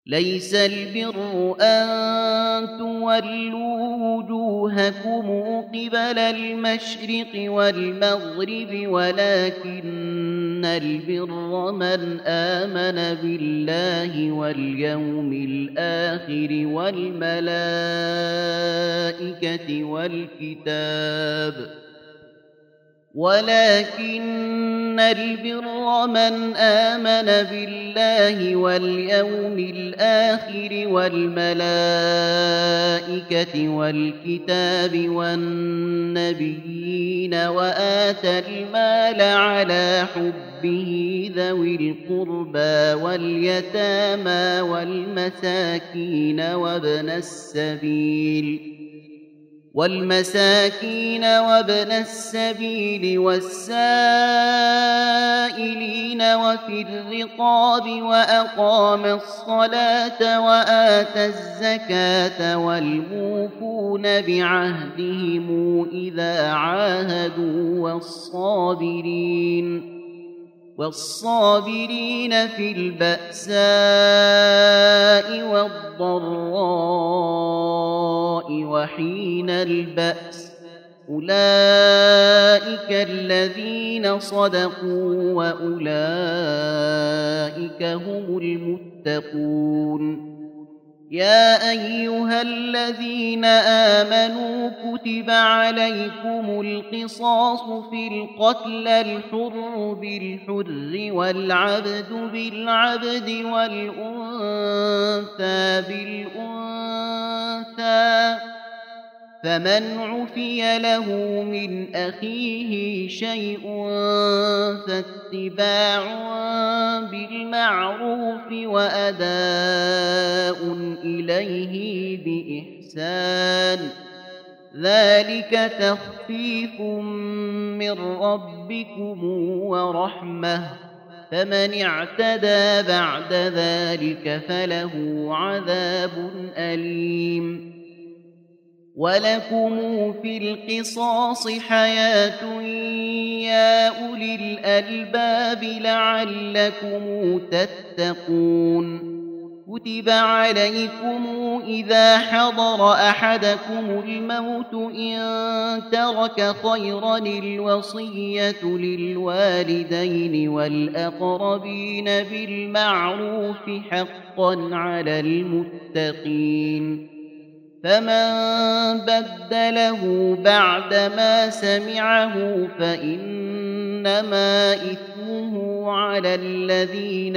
ليس البر أن تولوا وجوهكم قبل المشرق والمغرب ولكن البر من آمن بالله واليوم الآخر والملائكة والكتاب ولكن البر من آمن بالله واليوم الآخر والملائكة والكتاب والنبيين وآتى المال على حبه ذوي القربى واليتامى والمساكين وابن السبيل والسائلين وفي الرقاب وأقام الصلاة وآتى الزكاة والموفون بعهدهم إذا عاهدوا والصابرين في البأساء والضراء وحين البأس أولئك الذين صدقوا وأولئك هم المتقون يا أيها الذين آمنوا كتب عليكم القصاص في القتل الحر بالحر والعبد بالعبد والأنثى بالأنثى فمن عفي له من أخيه شيء فاتباع بالمعروف وأداء إليه بإحسان ذلك تخفيف من ربكم ورحمة فمن اعتدى بعد ذلك فله عذاب أليم ولكم في القصاص حياة يا أولي الألباب لعلكم تتقون كتب عليكم إذا حضر أحدكم الموت إن ترك خيرا الوصية للوالدين والأقربين بالمعروف حقا على المتقين فمن بدله بعدما سمعه فإنما إثمه على الذين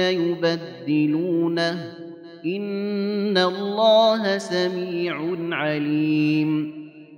يبدلونه إن الله سميع عليم